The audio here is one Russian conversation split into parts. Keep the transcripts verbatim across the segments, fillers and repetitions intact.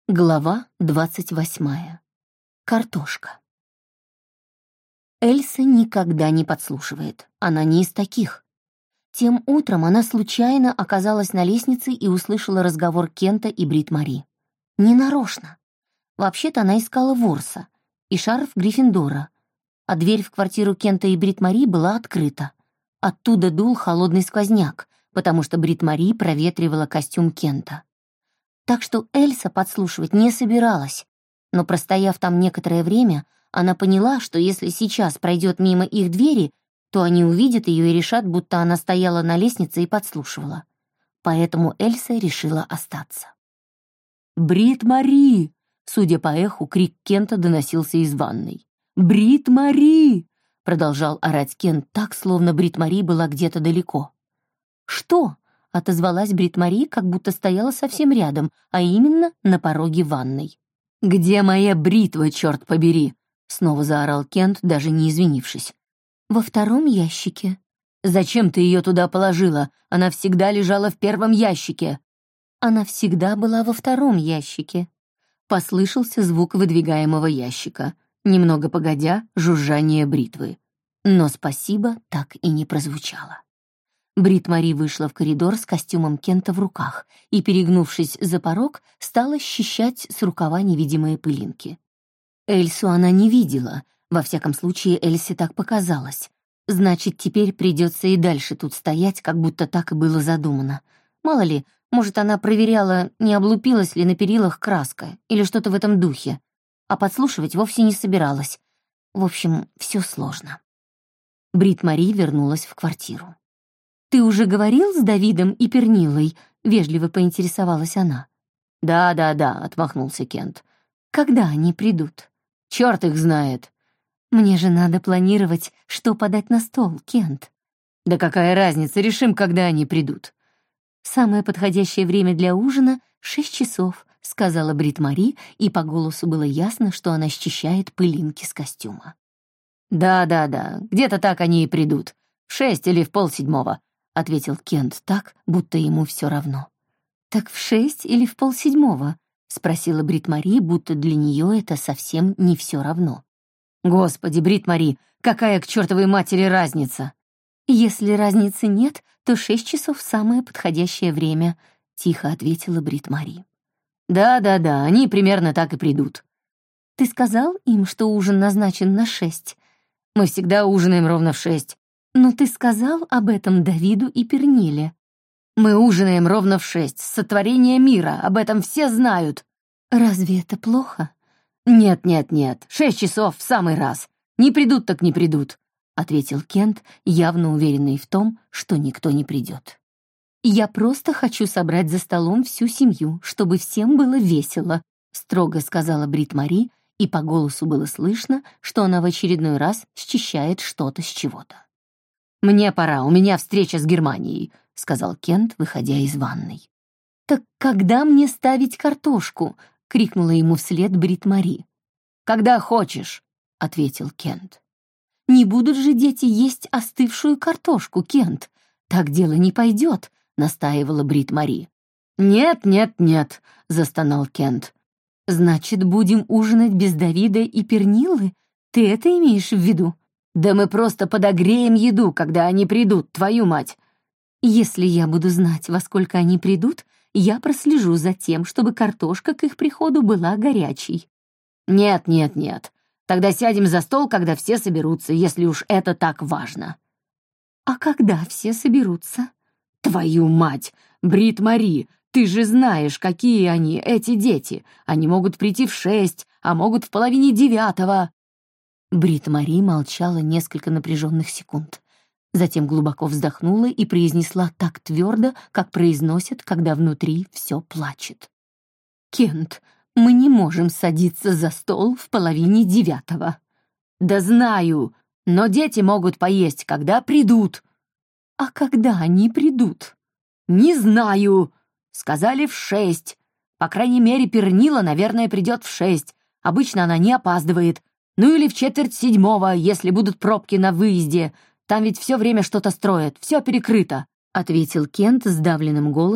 Глава двадцать восьмая. Картошка. Эльса никогда не подслушивает. Она не из таких. Тем утром она случайно оказалась на лестнице и услышала разговор Кента и Брит-Мари. Ненарочно. Вообще-то она искала ворса и шарф Гриффиндора, а дверь в квартиру Кента и Брит-Мари была открыта. Оттуда дул холодный сквозняк, потому что Брит-Мари проветривала костюм Кента. Так что Эльса подслушивать не собиралась, но, простояв там некоторое время, она поняла, что если сейчас пройдет мимо их двери, то они увидят ее и решат, будто она стояла на лестнице и подслушивала. Поэтому Эльса решила остаться. «Брит-Мари!» Судя по эху, крик Кента доносился из ванной. «Брит-Мари!» продолжал орать Кент так, словно Брит-Мари была где-то далеко. «Что?» — отозвалась Брит-Мари, как будто стояла совсем рядом, а именно на пороге ванной. «Где моя бритва, черт побери?» — снова заорал Кент, даже не извинившись. «Во втором ящике». «Зачем ты ее туда положила? Она всегда лежала в первом ящике». «Она всегда была во втором ящике». Послышался звук выдвигаемого ящика. Немного погодя, жужжание бритвы. Но спасибо так и не прозвучало. Брит-Мари вышла в коридор с костюмом Кента в руках и, перегнувшись за порог, стала счищать с рукава невидимые пылинки. Эльсу она не видела, во всяком случае Эльсе так показалось. Значит, теперь придется и дальше тут стоять, как будто так и было задумано. Мало ли, может, она проверяла, не облупилась ли на перилах краска или что-то в этом духе, а подслушивать вовсе не собиралась. В общем, все сложно. Брит-Мари вернулась в квартиру. «Ты уже говорил с Давидом и Перниллой?» — вежливо поинтересовалась она. «Да-да-да», — отмахнулся Кент. «Когда они придут?» «Чёрт их знает». «Мне же надо планировать, что подать на стол, Кент». «Да какая разница, решим, когда они придут». «Самое подходящее время для ужина — шесть часов», — сказала Брит-Мари, и по голосу было ясно, что она счищает пылинки с костюма. «Да-да-да, где-то так они и придут. В шесть или в полседьмого», — ответил Кент так, будто ему все равно. «Так в шесть или в полседьмого?» — спросила Брит-Мари, будто для нее это совсем не все равно. «Господи, Брит-Мари, какая к чертовой матери разница?» «Если разницы нет, то шесть часов — самое подходящее время», — тихо ответила Брит-Мари. «Да-да-да, они примерно так и придут». «Ты сказал им, что ужин назначен на шесть?» «Мы всегда ужинаем ровно в шесть». «Но ты сказал об этом Давиду и Пернилле». «Мы ужинаем ровно в шесть, с сотворения мира, об этом все знают». «Разве это плохо?» «Нет-нет-нет, шесть часов в самый раз. Не придут так не придут», — ответил Кент, явно уверенный в том, что никто не придет. «Я просто хочу собрать за столом всю семью, чтобы всем было весело», — строго сказала Брит-Мари, и по голосу было слышно, что она в очередной раз счищает что-то с чего-то. «Мне пора, у меня встреча с Германией», — сказал Кент, выходя из ванной. «Так когда мне ставить картошку?» — крикнула ему вслед Брит-Мари. «Когда хочешь», — ответил Кент. «Не будут же дети есть остывшую картошку, Кент. Так дело не пойдет», — настаивала Брит-Мари. «Нет, нет, нет», — застонал Кент. «Значит, будем ужинать без Давида и Перниллы? Ты это имеешь в виду?» «Да мы просто подогреем еду, когда они придут, твою мать!» «Если я буду знать, во сколько они придут, я прослежу за тем, чтобы картошка к их приходу была горячей». «Нет, нет, нет. Тогда сядем за стол, когда все соберутся, если уж это так важно». «А когда все соберутся?» «Твою мать! Брит-Мари, ты же знаешь, какие они, эти дети. Они могут прийти в шесть, а могут в половине девятого». Брит-Мари молчала несколько напряженных секунд. Затем глубоко вздохнула и произнесла так твердо, как произносят, когда внутри все плачет. «Кент, мы не можем садиться за стол в половине девятого». «Да знаю, но дети могут поесть, когда придут». «А когда они придут?» «Не знаю. Сказали в шесть. По крайней мере, Пернилла, наверное, придет в шесть. Обычно она не опаздывает. Ну или в четверть седьмого, если будут пробки на выезде. Там ведь все время что-то строят, все перекрыто», — ответил Кент сдавленным голосом,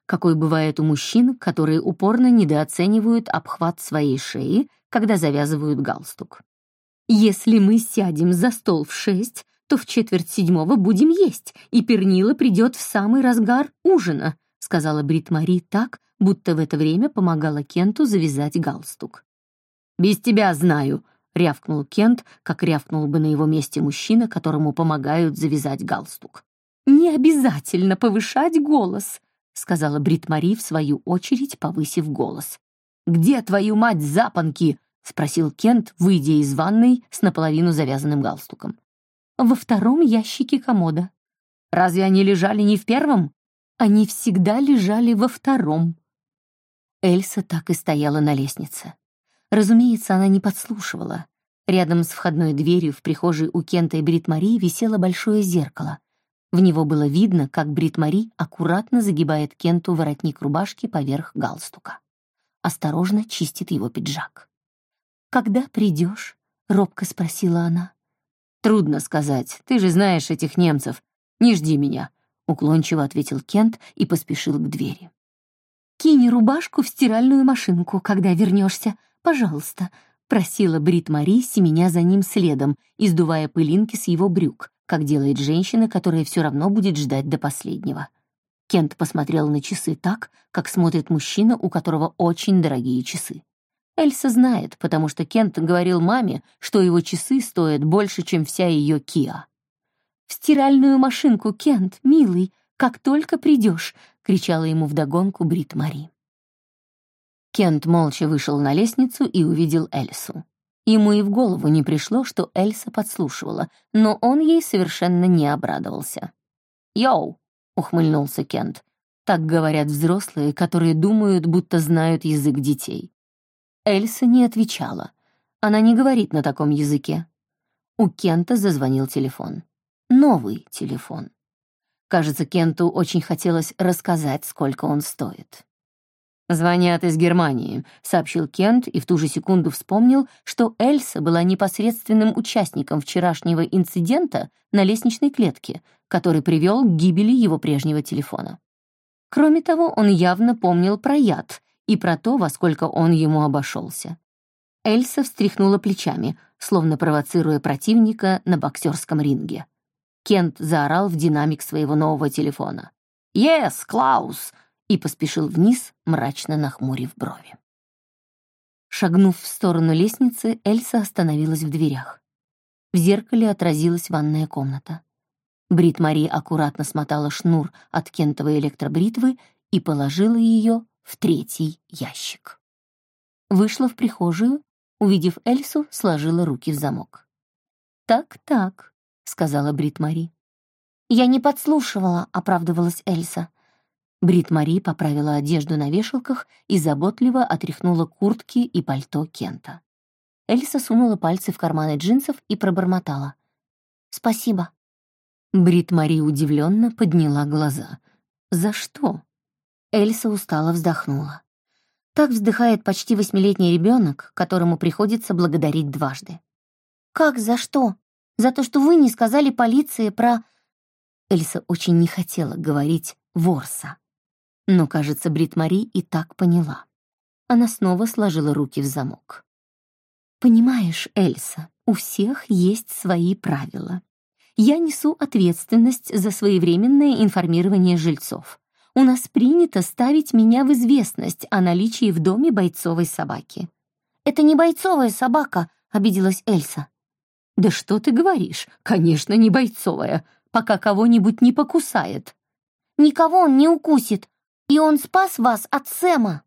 какой бывает у мужчин, которые упорно недооценивают обхват своей шеи, когда завязывают галстук. «Если мы сядем за стол в шесть, то в четверть седьмого будем есть, и Пернила придет в самый разгар ужина», сказала Брит-Мари так, будто в это время помогала Кенту завязать галстук. «Без тебя знаю», — рявкнул Кент, как рявкнул бы на его месте мужчина, которому помогают завязать галстук. «Не обязательно повышать голос», — сказала Брит-Мари в свою очередь, повысив голос. «Где, твою мать, запонки?» — спросил Кент, выйдя из ванной с наполовину завязанным галстуком. «Во втором ящике комода». «Разве они лежали не в первом?» «Они всегда лежали во втором». Эльса так и стояла на лестнице. Разумеется, она не подслушивала. Рядом с входной дверью в прихожей у Кента и Брит-Мари висело большое зеркало. В него было видно, как Брит-Мари аккуратно загибает Кенту воротник рубашки поверх галстука. Осторожно чистит его пиджак. «Когда придешь?» — робко спросила она. «Трудно сказать, ты же знаешь этих немцев. Не жди меня», — уклончиво ответил Кент и поспешил к двери. «Кинь рубашку в стиральную машинку, когда вернешься, пожалуйста», — просила Брит-Мари, семеня за ним следом, издувая пылинки с его брюк, как делает женщина, которая все равно будет ждать до последнего. Кент посмотрел на часы так, как смотрит мужчина, у которого очень дорогие часы. Эльса знает, потому что Кент говорил маме, что его часы стоят больше, чем вся ее Киа. «В стиральную машинку, Кент, милый, как только придешь», — кричала ему вдогонку Брит-Мари. Кент молча вышел на лестницу и увидел Эльсу. Ему и в голову не пришло, что Эльса подслушивала, но он ей совершенно не обрадовался. «Йоу!» — ухмыльнулся Кент. Так говорят взрослые, которые думают, будто знают язык детей. Эльса не отвечала. Она не говорит на таком языке. У Кента зазвонил телефон. Новый телефон. Кажется, Кенту очень хотелось рассказать, сколько он стоит. «Звонят из Германии», — сообщил Кент и в ту же секунду вспомнил, что Эльса была непосредственным участником вчерашнего инцидента на лестничной клетке, который привел к гибели его прежнего телефона. Кроме того, он явно помнил про яд и про то, во сколько он ему обошелся. Эльса встряхнула плечами, словно провоцируя противника на боксерском ринге. Кент заорал в динамик своего нового телефона. «Yes, Клаус!» и поспешил вниз, мрачно нахмурив брови. Шагнув в сторону лестницы, Эльса остановилась в дверях. В зеркале отразилась ванная комната. Брит-Мари аккуратно смотала шнур от кентовой электробритвы и положила ее в третий ящик. Вышла в прихожую, увидев Эльсу, сложила руки в замок. «Так-так», — сказала Брит-Мари. «Я не подслушивала», — оправдывалась Эльса. Брит-Мари поправила одежду на вешалках и заботливо отряхнула куртки и пальто Кента. Эльса сунула пальцы в карманы джинсов и пробормотала. «Спасибо». Брит-Мари удивленно подняла глаза. «За что?» Эльса устало вздохнула. Так вздыхает почти восьмилетний ребенок, которому приходится благодарить дважды. «Как за что? За то, что вы не сказали полиции про...» Эльса очень не хотела говорить «ворса». Но, кажется, Брит-Мари и так поняла. Она снова сложила руки в замок. «Понимаешь, Эльса, у всех есть свои правила. Я несу ответственность за своевременное информирование жильцов. У нас принято ставить меня в известность о наличии в доме бойцовой собаки». «Это не бойцовая собака», — обиделась Эльса. «Да что ты говоришь? Конечно, не бойцовая, пока кого-нибудь не покусает». «Никого он не укусит, и он спас вас от Сэма».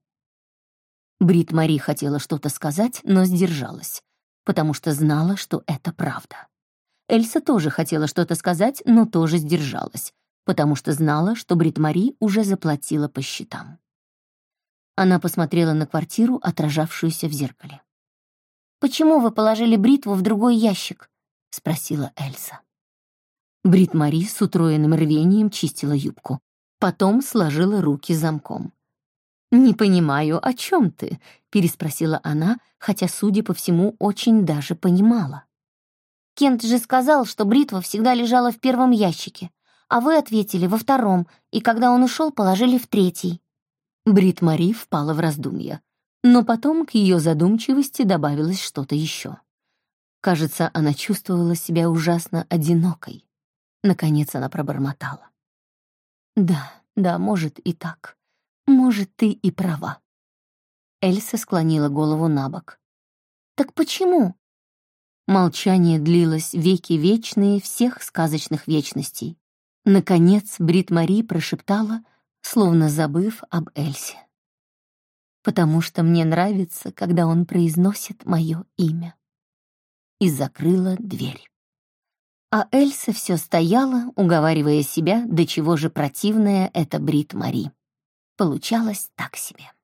Брит-Мари хотела что-то сказать, но сдержалась, потому что знала, что это правда. Эльса тоже хотела что-то сказать, но тоже сдержалась, потому что знала, что Брит-Мари уже заплатила по счетам. Она посмотрела на квартиру, отражавшуюся в зеркале. «Почему вы положили бритву в другой ящик?» — спросила Эльса. Брит-Мари с утроенным рвением чистила юбку. Потом сложила руки замком. «Не понимаю, о чем ты?» — переспросила она, хотя, судя по всему, очень даже понимала. «Кент же сказал, что бритва всегда лежала в первом ящике, а вы ответили во втором, и когда он ушел, положили в третий». Брит Мари впала в раздумья, но потом к ее задумчивости добавилось что-то еще. Кажется, она чувствовала себя ужасно одинокой. Наконец она пробормотала: «Да, да, может и так. Может, ты и права». Эльса склонила голову набок. «Так почему?» Молчание длилось веки вечные всех сказочных вечностей. Наконец Брит Мари прошептала, словно забыв об Эльсе: «Потому что мне нравится, когда он произносит мое имя». И закрыла дверь. А Эльса все стояла, уговаривая себя, до чего же противная эта Брит Мари. Получалось так себе.